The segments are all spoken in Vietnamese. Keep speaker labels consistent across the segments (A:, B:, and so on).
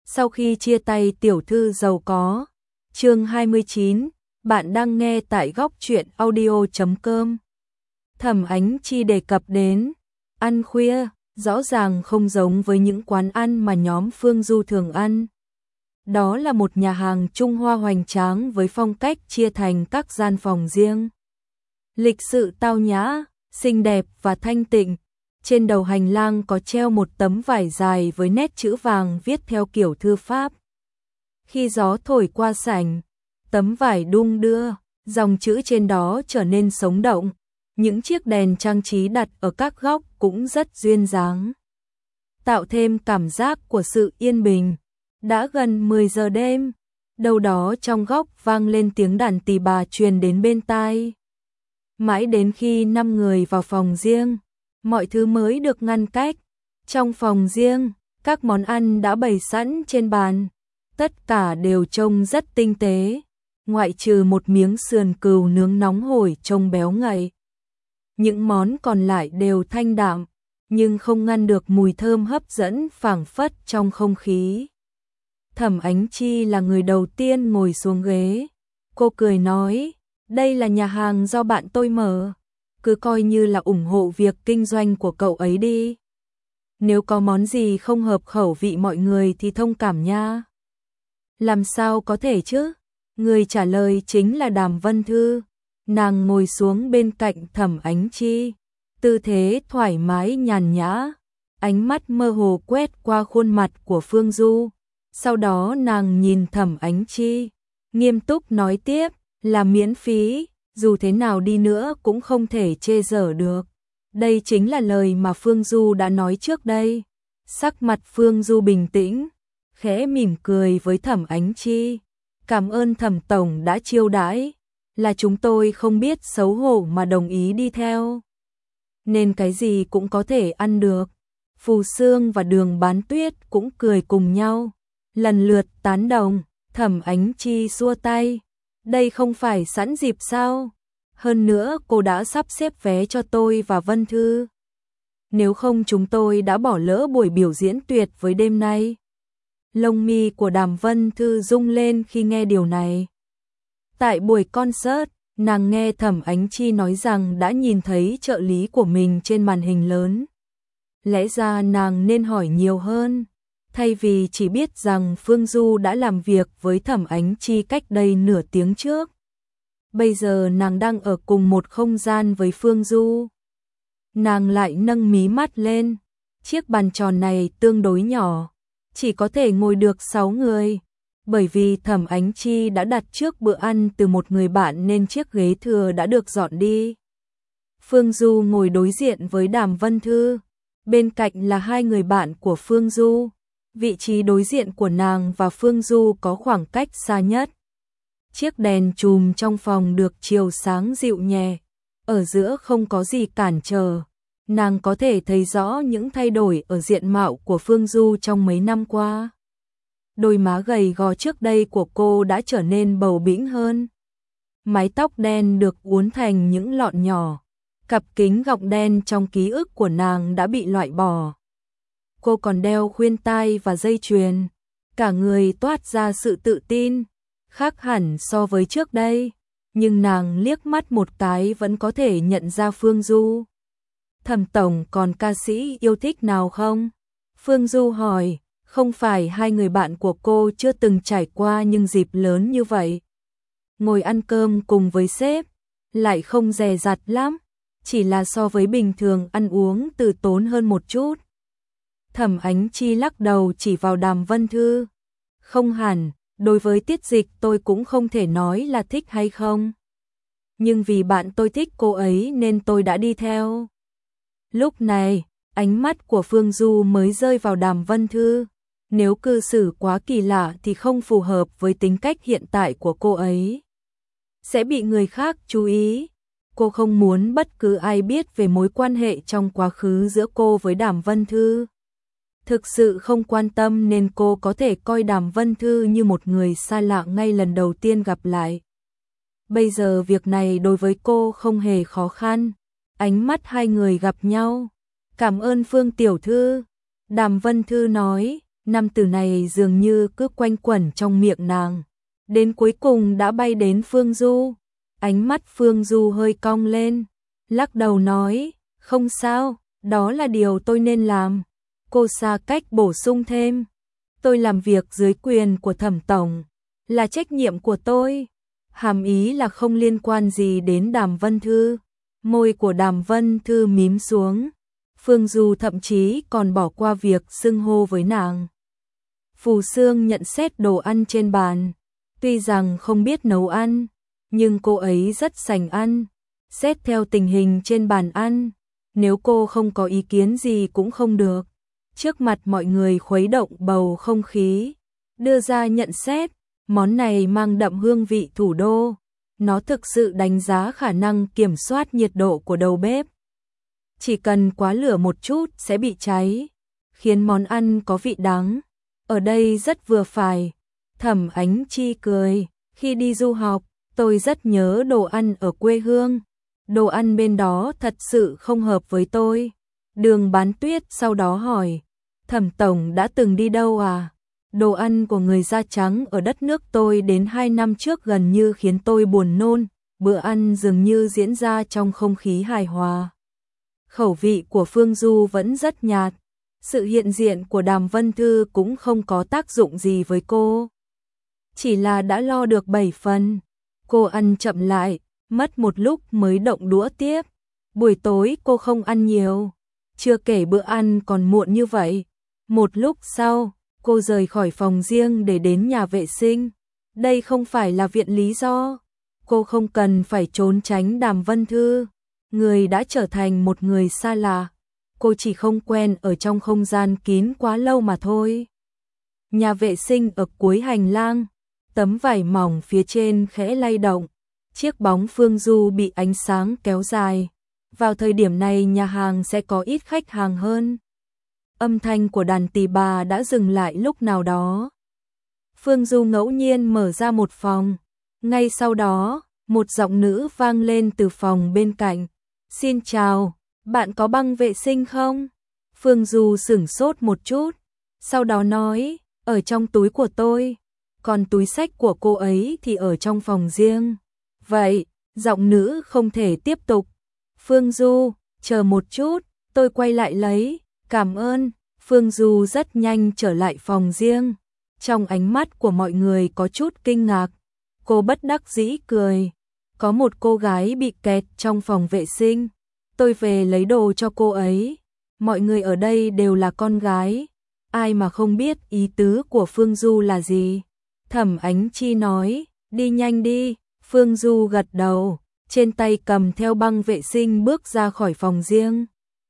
A: Sau khi chia tay tiểu thư giàu có. Chương 29, bạn đang nghe tại góc truyện audio.com. Thẩm Ánh Chi đề cập đến ăn khuya, rõ ràng không giống với những quán ăn mà nhóm Phương Du thường ăn. Đó là một nhà hàng Trung Hoa hoành tráng với phong cách chia thành các gian phòng riêng. Lịch sự tao nhã, xinh đẹp và thanh tịnh. Trên đầu hành lang có treo một tấm vải dài với nét chữ vàng viết theo kiểu thư pháp. Khi gió thổi qua sảnh, tấm vải đung đưa, dòng chữ trên đó trở nên sống động. Những chiếc đèn trang trí đặt ở các góc cũng rất duyên dáng, tạo thêm cảm giác của sự yên bình. Đã gần 10 giờ đêm, đâu đó trong góc vang lên tiếng đàn tỳ bà truyền đến bên tai. Mãi đến khi 5 người vào phòng riêng, mọi thứ mới được ngăn cách. Trong phòng riêng, các món ăn đã bày sẵn trên bàn, tất cả đều trông rất tinh tế, ngoại trừ một miếng sườn cừu nướng nóng hổi trông béo ngậy. Những món còn lại đều thanh đạm, nhưng không ngăn được mùi thơm hấp dẫn phảng phất trong không khí. Thẩm Ánh Chi là người đầu tiên ngồi xuống ghế. Cô cười nói, đây là nhà hàng do bạn tôi mở, cứ coi như là ủng hộ việc kinh doanh của cậu ấy đi. Nếu có món gì không hợp khẩu vị mọi người thì thông cảm nha. Làm sao có thể chứ? Người trả lời chính là Đàm Vân Thư. Nàng ngồi xuống bên cạnh Thẩm Ánh Chi, tư thế thoải mái nhàn nhã, ánh mắt mơ hồ quét qua khuôn mặt của Phương Du. Sau đó nàng nhìn Thẩm Ánh Chi, nghiêm túc nói tiếp, là miễn phí, dù thế nào đi nữa cũng không thể chê dở được. Đây chính là lời mà Phương Du đã nói trước đây. Sắc mặt Phương Du bình tĩnh, khẽ mỉm cười với Thẩm Ánh Chi. Cảm ơn Thẩm tổng đã chiêu đãi, là chúng tôi không biết xấu hổ mà đồng ý đi theo, nên cái gì cũng có thể ăn được. Phù Sương và Đường Bán Tuyết cũng cười cùng nhau, lần lượt tán đồng. Thẩm Ánh Chi xua tay, đây không phải sẵn dịp sao? Hơn nữa cô đã sắp xếp vé cho tôi và Vân Thư, nếu không chúng tôi đã bỏ lỡ buổi biểu diễn tuyệt với đêm nay. Lông mi của Đàm Vân Thư rung lên khi nghe điều này. Tại buổi concert, nàng nghe Thẩm Ánh Chi nói rằng đã nhìn thấy trợ lý của mình trên màn hình lớn. Lẽ ra nàng nên hỏi nhiều hơn, thay vì chỉ biết rằng Phương Du đã làm việc với Thẩm Ánh Chi cách đây nửa tiếng trước. Bây giờ nàng đang ở cùng một không gian với Phương Du. Nàng lại nâng mí mắt lên. Chiếc bàn tròn này tương đối nhỏ, chỉ có thể ngồi được 6 người. Bởi vì Thẩm Ánh Chi đã đặt trước bữa ăn từ một người bạn nên chiếc ghế thừa đã được dọn đi. Phương Du ngồi đối diện với Đàm Vân Thư. Bên cạnh là hai người bạn của Phương Du. Vị trí đối diện của nàng và Phương Du có khoảng cách xa nhất. Chiếc đèn chùm trong phòng được chiếu sáng dịu nhẹ, ở giữa không có gì cản trở. Nàng có thể thấy rõ những thay đổi ở diện mạo của Phương Du trong mấy năm qua. Đôi má gầy gò trước đây của cô đã trở nên bầu bĩnh hơn. Mái tóc đen được uốn thành những lọn nhỏ. Cặp kính gọng đen trong ký ức của nàng đã bị loại bỏ. Cô còn đeo khuyên tai và dây chuyền. Cả người toát ra sự tự tin, khác hẳn so với trước đây. Nhưng nàng liếc mắt một cái vẫn có thể nhận ra Phương Du. Thẩm tổng còn ca sĩ yêu thích nào không? Phương Du hỏi. Không phải hai người bạn của cô chưa từng trải qua những dịp lớn như vậy. Ngồi ăn cơm cùng với sếp, lại không dè dặt lắm, chỉ là so với bình thường ăn uống từ tốn hơn một chút. Thẩm Ánh Chi lắc đầu chỉ vào Đàm Vân Thư. Không hẳn, đối với Tiết Dịch tôi cũng không thể nói là thích hay không. Nhưng vì bạn tôi thích cô ấy nên tôi đã đi theo. Lúc này, ánh mắt của Phương Du mới rơi vào Đàm Vân Thư. Nếu cư xử quá kỳ lạ thì không phù hợp với tính cách hiện tại của cô ấy, sẽ bị người khác chú ý. Cô không muốn bất cứ ai biết về mối quan hệ trong quá khứ giữa cô với Đàm Vân Thư. Thực sự không quan tâm nên cô có thể coi Đàm Vân Thư như một người xa lạ ngay lần đầu tiên gặp lại. Bây giờ việc này đối với cô không hề khó khăn. Ánh mắt hai người gặp nhau. Cảm ơn Phương tiểu thư, Đàm Vân Thư nói. năm từ này dường như cứ quanh quẩn trong miệng nàng. Đến cuối cùng đã bay đến Phương Du. Ánh mắt Phương Du hơi cong lên, lắc đầu nói, không sao, đó là điều tôi nên làm. Cô xa cách bổ sung thêm, tôi làm việc dưới quyền của Thẩm tổng, là trách nhiệm của tôi. Hàm ý là không liên quan gì đến Đàm Vân Thư. Môi của Đàm Vân Thư mím xuống. Phương Du thậm chí còn bỏ qua việc xưng hô với nàng. Phù Sương nhận xét đồ ăn trên bàn. Tuy rằng không biết nấu ăn, nhưng cô ấy rất sành ăn. Xét theo tình hình trên bàn ăn, nếu cô không có ý kiến gì cũng không được. Trước mặt mọi người khuấy động bầu không khí, đưa ra nhận xét, món này mang đậm hương vị thủ đô. Nó thực sự đánh giá khả năng kiểm soát nhiệt độ của đầu bếp. Chỉ cần quá lửa một chút sẽ bị cháy, khiến món ăn có vị đắng. Ở đây rất vừa phải. Thẩm Ánh Chi cười, khi đi du học, tôi rất nhớ đồ ăn ở quê hương. Đồ ăn bên đó thật sự không hợp với tôi. Đường Bán Tuyết sau đó hỏi, Thẩm tổng đã từng đi đâu à? Đồ ăn của người da trắng ở đất nước tôi đến 2 năm trước gần như khiến tôi buồn nôn. Bữa ăn dường như diễn ra trong không khí hài hòa. Khẩu vị của Phương Du vẫn rất nhạt. Sự hiện diện của Đàm Vân Thư cũng không có tác dụng gì với cô. Chỉ là đã lo được 7 phần. Cô ăn chậm lại, mất một lúc mới động đũa tiếp. Buổi tối cô không ăn nhiều. Chưa kể bữa ăn còn muộn như vậy. Một lúc sau, cô rời khỏi phòng riêng để đến nhà vệ sinh. Đây không phải là viện lý do. Cô không cần phải trốn tránh Đàm Vân Thư. Người đã trở thành một người xa lạ. Cô chỉ không quen ở trong không gian kín quá lâu mà thôi. Nhà vệ sinh ở cuối hành lang. Tấm vải mỏng phía trên khẽ lay động. Chiếc bóng Phương Du bị ánh sáng kéo dài. Vào thời điểm này nhà hàng sẽ có ít khách hàng hơn. Âm thanh của đàn tỳ bà đã dừng lại lúc nào đó. Phương Du ngẫu nhiên mở ra một phòng. Ngay sau đó, một giọng nữ vang lên từ phòng bên cạnh. Xin chào, bạn có băng vệ sinh không? Phương Du sửng sốt một chút. Sau đó nói, ở trong túi của tôi. Còn túi xách của cô ấy thì ở trong phòng riêng. Vậy, giọng nữ không thể tiếp tục. Phương Du, chờ một chút, tôi quay lại lấy. Cảm ơn. Phương Du rất nhanh trở lại phòng riêng. Trong ánh mắt của mọi người có chút kinh ngạc. Cô bất đắc dĩ cười. Có một cô gái bị kẹt trong phòng vệ sinh. Tôi về lấy đồ cho cô ấy. Mọi người ở đây đều là con gái. Ai mà không biết ý tứ của Phương Du là gì. Thẩm Ánh Chi nói, đi nhanh đi. Phương Du gật đầu, trên tay cầm theo băng vệ sinh bước ra khỏi phòng riêng.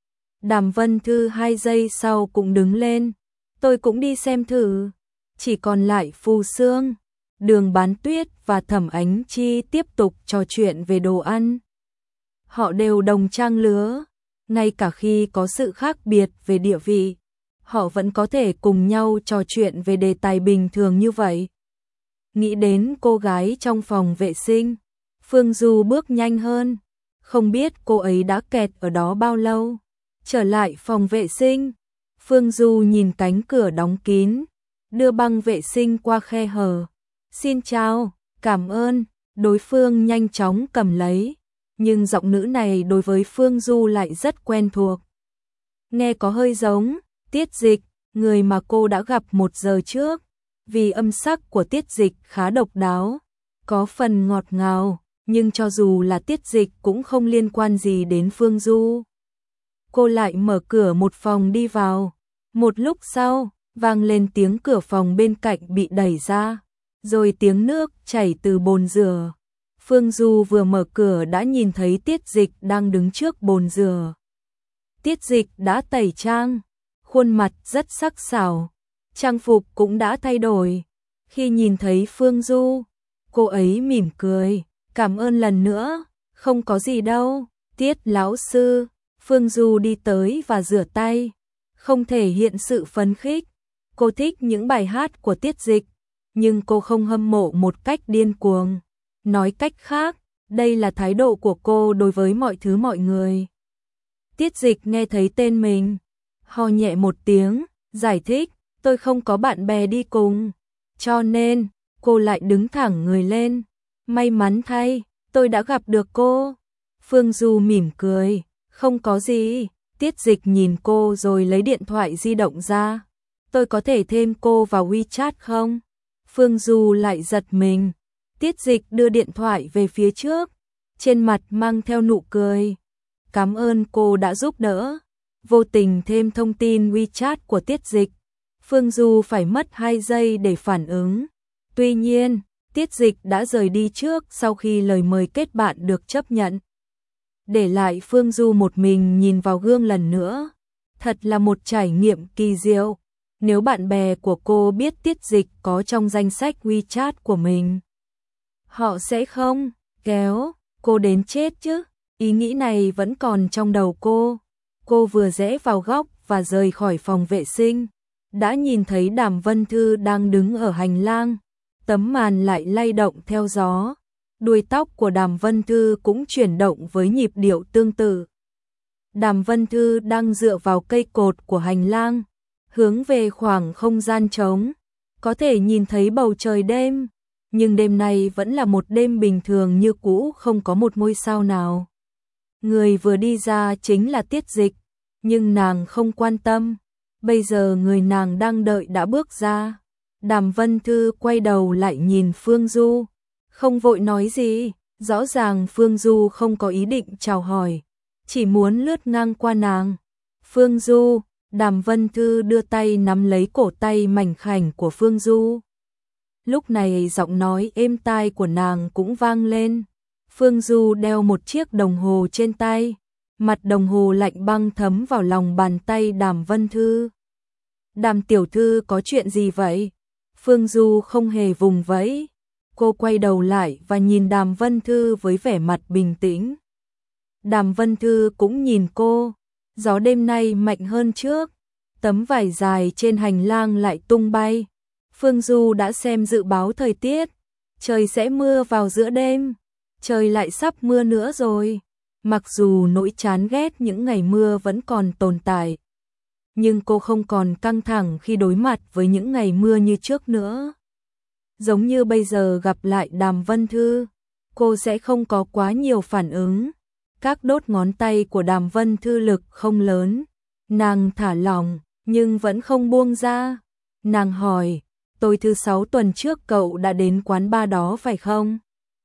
A: Đàm Vân Thư 2 giây sau cũng đứng lên. Tôi cũng đi xem thử. Chỉ còn lại Phù Sương, Đường Bán Tuyết và Thẩm Ánh Chi tiếp tục trò chuyện về đồ ăn. Họ đều đồng trang lứa, ngay cả khi có sự khác biệt về địa vị, họ vẫn có thể cùng nhau trò chuyện về đề tài bình thường như vậy. Nghĩ đến cô gái trong phòng vệ sinh, Phương Du bước nhanh hơn, không biết cô ấy đã kẹt ở đó bao lâu. Trở lại phòng vệ sinh, Phương Du nhìn cánh cửa đóng kín, đưa băng vệ sinh qua khe hở. Xin chào, cảm ơn. Đối phương nhanh chóng cầm lấy, nhưng giọng nữ này đối với Phương Du lại rất quen thuộc. Nghe có hơi giống Tiết Dịch, người mà cô đã gặp 1 giờ trước. Vì âm sắc của Tiết Dịch khá độc đáo, có phần ngọt ngào, nhưng cho dù là Tiết Dịch cũng không liên quan gì đến Phương Du. Cô lại mở cửa một phòng đi vào. Một lúc sau, vang lên tiếng cửa phòng bên cạnh bị đẩy ra, rồi tiếng nước chảy từ bồn rửa. Phương Du vừa mở cửa đã nhìn thấy Tiết Dịch đang đứng trước bồn rửa. Tiết Dịch đã tẩy trang, khuôn mặt rất sắc sảo, trang phục cũng đã thay đổi. Khi nhìn thấy Phương Du, cô ấy mỉm cười, cảm ơn lần nữa, không có gì đâu, Tiết lão sư. Phương Du đi tới và rửa tay, không thể hiện sự phấn khích. Cô thích những bài hát của Tiết Dịch, nhưng cô không hâm mộ một cách điên cuồng. Nói cách khác, đây là thái độ của cô đối với mọi thứ mọi người. Tiết Dịch nghe thấy tên mình, ho nhẹ một tiếng, giải thích, tôi không có bạn bè đi cùng, cho nên, cô lại đứng thẳng người lên. May mắn thay, tôi đã gặp được cô. Phương Du mỉm cười, không có gì. Tiết Dịch nhìn cô rồi lấy điện thoại di động ra. Tôi có thể thêm cô vào WeChat không? Phương Du lại giật mình. Tiết Dịch đưa điện thoại về phía trước, trên mặt mang theo nụ cười. Cảm ơn cô đã giúp đỡ. Vô tình thêm thông tin WeChat của Tiết Dịch. Phương Du phải mất 2 giây để phản ứng. Tuy nhiên, Tiết Dịch đã rời đi trước sau khi lời mời kết bạn được chấp nhận. Để lại Phương Du một mình nhìn vào gương lần nữa. Thật là một trải nghiệm kỳ diệu. Nếu bạn bè của cô biết Tiết Dịch có trong danh sách WeChat của mình, họ sẽ không kéo cô đến chết chứ. Ý nghĩ này vẫn còn trong đầu cô. Cô vừa rẽ vào góc và rời khỏi phòng vệ sinh, đã nhìn thấy Đàm Vân Thư đang đứng ở hành lang. Tấm màn lại lay động theo gió. Đuôi tóc của Đàm Vân Thư cũng chuyển động với nhịp điệu tương tự. Đàm Vân Thư đang dựa vào cây cột của hành lang, hướng về khoảng không gian trống. Có thể nhìn thấy bầu trời đêm, nhưng đêm nay vẫn là một đêm bình thường như cũ, không có một ngôi sao nào. Người vừa đi ra chính là Tiết Dịch, nhưng nàng không quan tâm. Bây giờ người nàng đang đợi đã bước ra. Đàm Vân Thư quay đầu lại nhìn Phương Du, không vội nói gì. Rõ ràng Phương Du không có ý định chào hỏi, chỉ muốn lướt ngang qua nàng. Phương Du, Đàm Vân Thư đưa tay nắm lấy cổ tay mảnh khảnh của Phương Du. Lúc này giọng nói êm tai của nàng cũng vang lên. Phương Du đeo một chiếc đồng hồ trên tay, mặt đồng hồ lạnh băng thấm vào lòng bàn tay Đàm Vân Thư. Đàm tiểu thư có chuyện gì vậy? Phương Du không hề vùng vẫy. Cô quay đầu lại và nhìn Đàm Vân Thư với vẻ mặt bình tĩnh. Đàm Vân Thư cũng nhìn cô. Gió đêm nay mạnh hơn trước. Tấm vải dài trên hành lang lại tung bay. Phương Du đã xem dự báo thời tiết. Trời sẽ mưa vào giữa đêm. Trời lại sắp mưa nữa rồi. Mặc dù nỗi chán ghét những ngày mưa vẫn còn tồn tại, nhưng cô không còn căng thẳng khi đối mặt với những ngày mưa như trước nữa. Giống như bây giờ gặp lại Đàm Vân Thư, cô sẽ không có quá nhiều phản ứng. Các đốt ngón tay của Đàm Vân Thư lực không lớn. Nàng thả lỏng, nhưng vẫn không buông ra. Nàng hỏi, tối thứ 6 tuần trước cậu đã đến quán bar đó phải không?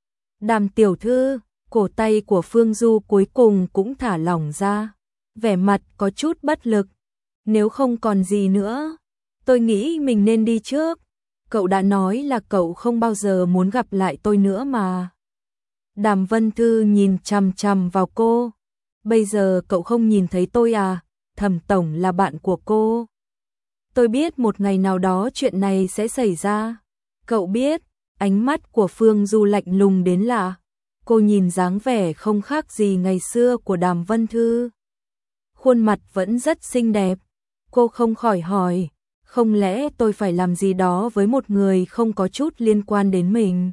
A: Đàm tiểu thư, cổ tay của Phương Du cuối cùng cũng thả lỏng ra. Vẻ mặt có chút bất lực. Nếu không còn gì nữa, tôi nghĩ mình nên đi trước. Cậu đã nói là cậu không bao giờ muốn gặp lại tôi nữa mà. Đàm Vân Thư nhìn chằm chằm vào cô. Bây giờ cậu không nhìn thấy tôi à? Thẩm tổng là bạn của cô. Tôi biết một ngày nào đó chuyện này sẽ xảy ra. Cậu biết, ánh mắt của Phương Du lạnh lùng đến lạ. Cô nhìn dáng vẻ không khác gì ngày xưa của Đàm Vân Thư. Khuôn mặt vẫn rất xinh đẹp. Cô không khỏi hỏi, không lẽ tôi phải làm gì đó với một người không có chút liên quan đến mình?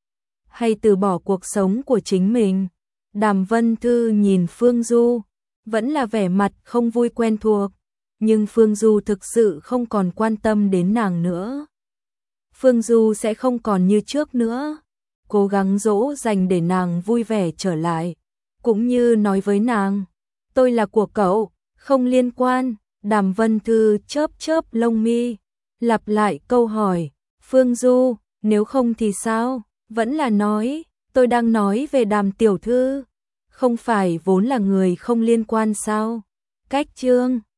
A: Hay từ bỏ cuộc sống của chính mình? Đàm Vân Thư nhìn Phương Du, vẫn là vẻ mặt không vui quen thuộc, nhưng Phương Du thực sự không còn quan tâm đến nàng nữa. Phương Du sẽ không còn như trước nữa, cố gắng dỗ dành để nàng vui vẻ trở lại, cũng như nói với nàng, tôi là của cậu, không liên quan. Đàm Vân Thư chớp chớp lông mi, lặp lại câu hỏi, Phương Du, nếu không thì sao? Vẫn là nói, tôi đang nói về Đàm tiểu thư, không phải vốn là người không liên quan sao? Cách chương